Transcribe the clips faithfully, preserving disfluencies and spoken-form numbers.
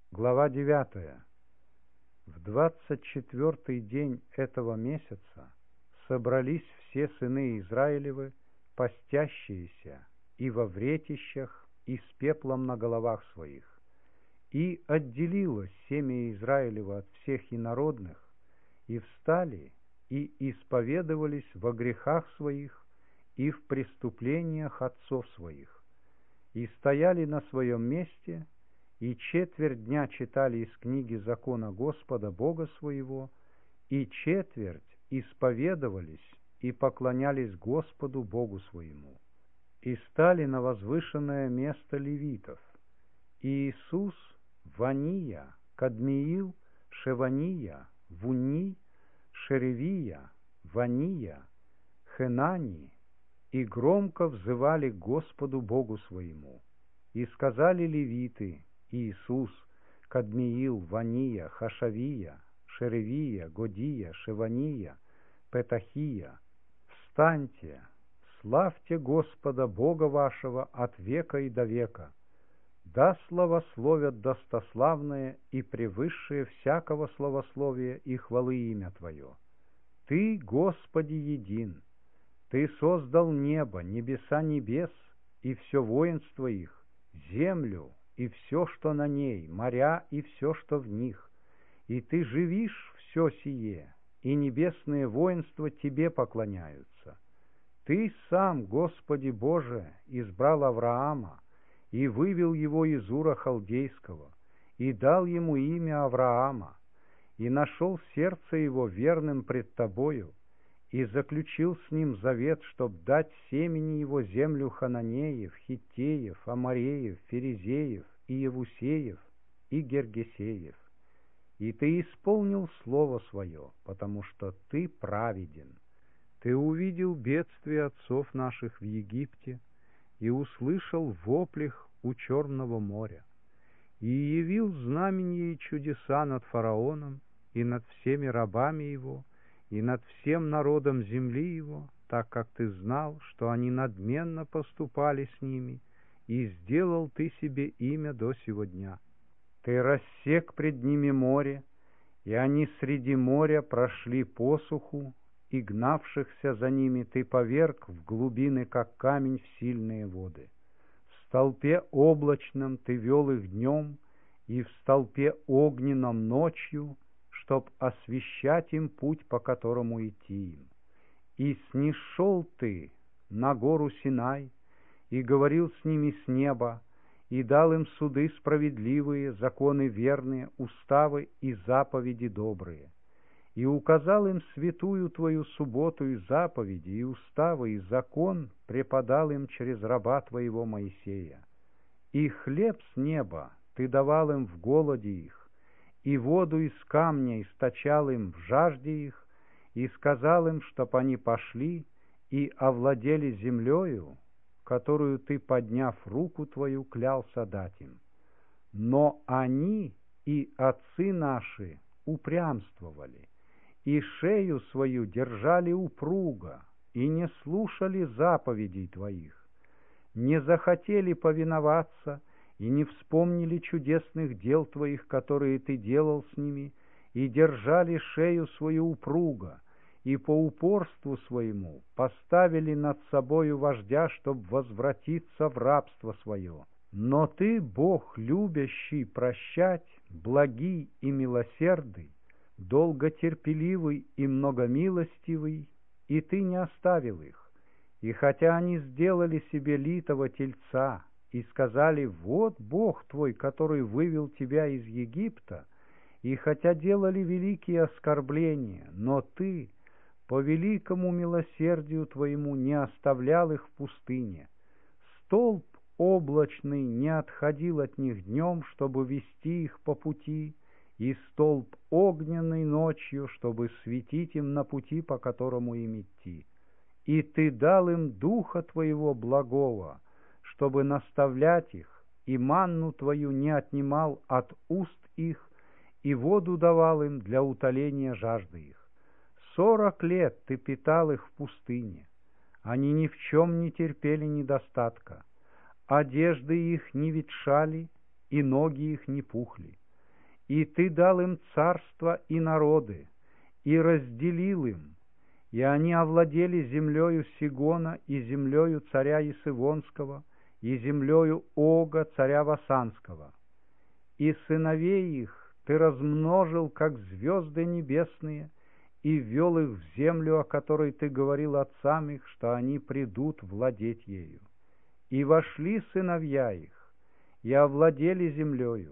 Глава девятая. В двадцать четвертый день этого месяца собрались все сыны Израилевы, постящиеся и во вретищах, и с пеплом на головах своих. И отделилось семя Израилева от всех инородных, и встали, и исповедовались во грехах своих и в преступлениях отцов своих, и стояли на своем месте, и четверть дня читали из книги закона Господа Бога своего, и четверть исповедовались и поклонялись Господу Богу своему, и стали на возвышенное место левитов: Иисус, Вания, Кадмиил, Шевания, Вунни, Шеревия, Вания, Хенани, и громко взывали к Господу Богу своему. И сказали левиты: Иисус, Кадмиил, Вания, Хашавия, Шеревия, Годия, Шевания, Петахия, встаньте, славьте Господа Бога вашего от века и до века. Да славословят достославное и превысшее всякого славословия и хвалы имя Твое. Ты, Господи, един. Ты создал небо, небеса небес и все воинство их, землю и все, что на ней, моря и все, что в них. И Ты живишь все сие, и небесные воинства Тебе поклоняются. Ты сам, Господи Боже, избрал Авраама и вывел его из Ура Халдейского, и дал ему имя Авраама, и нашел сердце его верным пред Тобою, и заключил с ним завет, чтоб дать семени его землю Хананеев, Хиттеев, Амореев, Ферезеев, и Евусеев, и Гергесеев. И Ты исполнил слово свое, потому что Ты праведен. Ты увидел бедствие отцов наших в Египте и услышал воплих у Черного моря, и явил знамения и чудеса над фараоном и над всеми рабами его, и над всем народом земли его, так как Ты знал, что они надменно поступали с ними, и сделал Ты себе имя до сего дня. Ты рассек пред ними море, и они среди моря прошли посуху, и гнавшихся за ними Ты поверг в глубины, как камень, в сильные воды. В столпе облачном Ты вел их днем, и в столпе огненном ночью, чтоб освещать им путь, по которому идти им. И снишел Ты на гору Синай, и говорил с ними с неба, и дал им суды справедливые, законы верные, уставы и заповеди добрые. И указал им святую Твою субботу и заповеди, и уставы, и закон преподал им через раба Твоего Моисея. И хлеб с неба Ты давал им в голоде их, и воду из камня источал им в жажде их, и сказал им, чтоб они пошли и овладели землею, которую Ты, подняв руку Твою, клялся дать им. Но они и отцы наши упрямствовали, и шею свою держали упруго, и не слушали заповедей Твоих, не захотели повиноваться, и не вспомнили чудесных дел Твоих, которые Ты делал с ними, и держали шею свою упруго, и по упорству своему поставили над собою вождя, чтоб возвратиться в рабство свое. Но Ты, Бог, любящий прощать, благий и милосердный, долготерпеливый и многомилостивый, и Ты не оставил их. И хотя они сделали себе литого тельца и сказали: «Вот Бог твой, который вывел тебя из Египта», и хотя делали великие оскорбления, но Ты по великому милосердию Твоему не оставлял их в пустыне. Столб облачный не отходил от них днем, чтобы вести их по пути, и столб огненный ночью, чтобы светить им на пути, по которому им идти. И Ты дал им Духа Твоего благого, чтобы наставлять их, и манну Твою не отнимал от уст их, и воду давал им для утоления жажды их. Сорок лет Ты питал их в пустыне. Они ни в чем не терпели недостатка. Одежды их не ветшали, и ноги их не пухли. и ты дал им царство и народы, и разделил им, и они овладели землею Сигона и землею царя Исывонского, и землею Ога, царя Васанского. И сыновей их ты размножил, как звезды небесные, и ввел их в землю, о которой ты говорил отцам их, что они придут владеть ею. И вошли сыновья их, и овладели землею,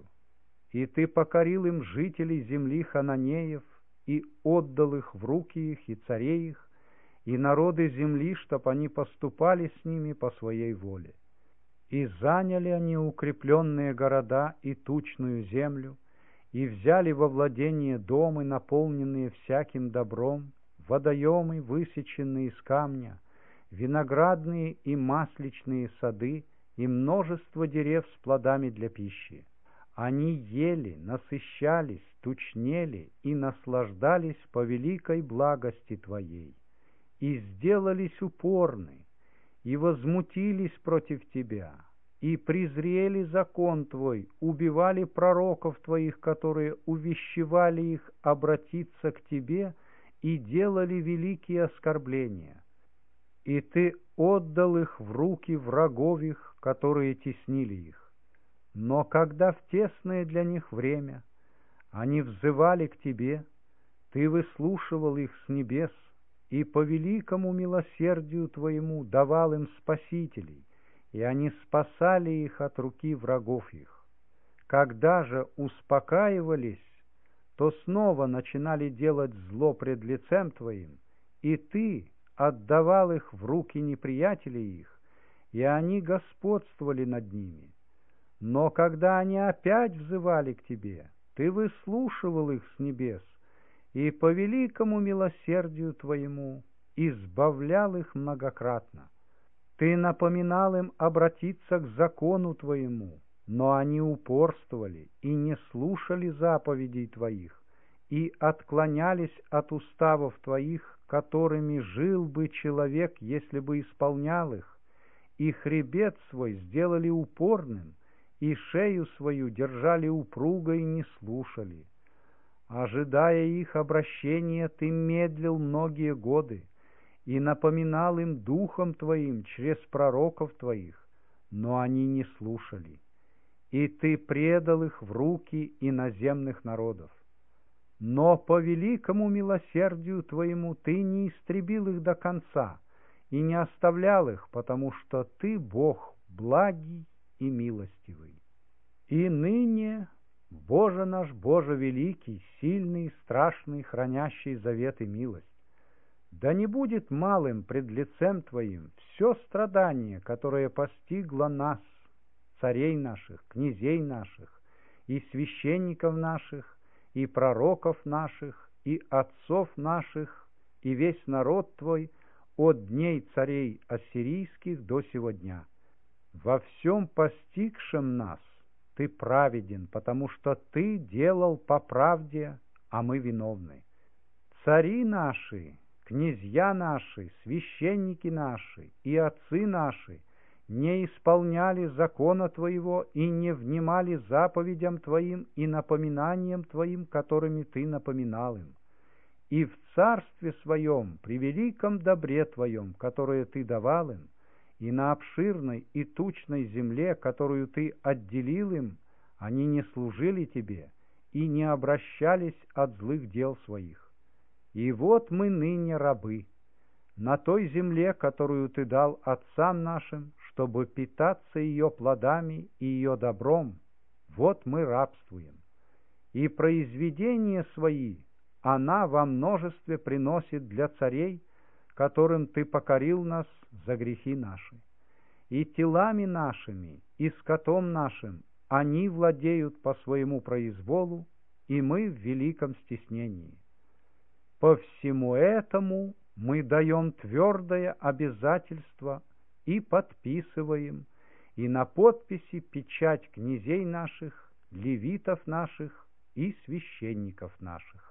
и ты покорил им жителей земли хананеев, и отдал их в руки их, и царей их, и народы земли, чтоб они поступали с ними по своей воле. И заняли они укрепленные города и тучную землю, и взяли во владение домы, наполненные всяким добром, водоемы, высеченные из камня, виноградные и масличные сады, и множество дерев с плодами для пищи. Они ели, насыщались, тучнели и наслаждались по великой благости Твоей, и сделались упорны, и возмутились против Тебя, и презрели закон Твой, убивали пророков Твоих, которые увещевали их обратиться к Тебе, и делали великие оскорбления. И Ты отдал их в руки врагов их, которые теснили их. Но когда в тесное для них время они взывали к Тебе, Ты выслушивал их с небес, и по великому милосердию Твоему давал им спасителей, и они спасали их от руки врагов их. Когда же успокаивались, то снова начинали делать зло пред лицем Твоим, и Ты отдавал их в руки неприятелей их, и они господствовали над ними. Но когда они опять взывали к Тебе, Ты выслушивал их с небес, и по великому милосердию Твоему избавлял их многократно. Ты напоминал им обратиться к закону Твоему, но они упорствовали и не слушали заповедей Твоих, и отклонялись от уставов Твоих, которыми жил бы человек, если бы исполнял их, и хребет свой сделали упорным, и шею свою держали упругой и не слушали. Ожидая их обращения, Ты медлил многие годы и напоминал им духом Твоим через пророков Твоих, но они не слушали, и Ты предал их в руки иноземных народов. Но по великому милосердию Твоему Ты не истребил их до конца и не оставлял их, потому что Ты Бог благий и милостивый. И ныне, Боже наш, Боже великий, сильный, страшный, хранящий завет и милость, да не будет малым пред лицем Твоим все страдание, которое постигло нас, царей наших, князей наших, и священников наших, и пророков наших, и отцов наших, и весь народ Твой от дней царей ассирийских до сего дня. Во всем постигшем нас Ты праведен, потому что Ты делал по правде, а мы виновны. Цари наши, князья наши, священники наши и отцы наши не исполняли закона Твоего и не внимали заповедям Твоим и напоминаниям Твоим, которыми Ты напоминал им. И в царстве Своем, при великом добре Твоем, которое Ты давал им, и на обширной и тучной земле, которую Ты отделил им, они не служили Тебе и не обращались от злых дел своих. И вот мы ныне рабы на той земле, которую Ты дал отцам нашим, чтобы питаться ее плодами и ее добром. Вот мы рабствуем. И произведения свои она во множестве приносит для царей, которым Ты покорил нас за грехи наши. И телами нашими, и скотом нашим они владеют по своему произволу, и мы в великом стеснении. По всему этому мы даем твердое обязательство и подписываем, и на подписи печать князей наших, левитов наших и священников наших.